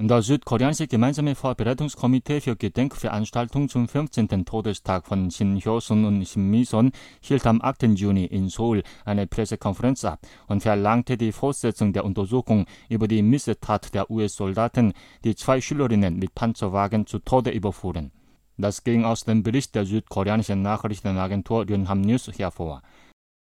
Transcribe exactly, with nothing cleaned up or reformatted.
Das südkoreanische gemeinsame Vorbereitungskomitee für Gedenkveranstaltung zum fünfzehnten Todestag von Shin Hyo-sun und Shin Mi-sun hielt am achten Juni in Seoul eine Pressekonferenz ab und verlangte die Fortsetzung der Untersuchung über die Missetat der U S-Soldaten, die zwei Schülerinnen mit Panzerwagen zu Tode überfuhren. Das ging aus dem Bericht der südkoreanischen Nachrichtenagentur Yonhap News hervor.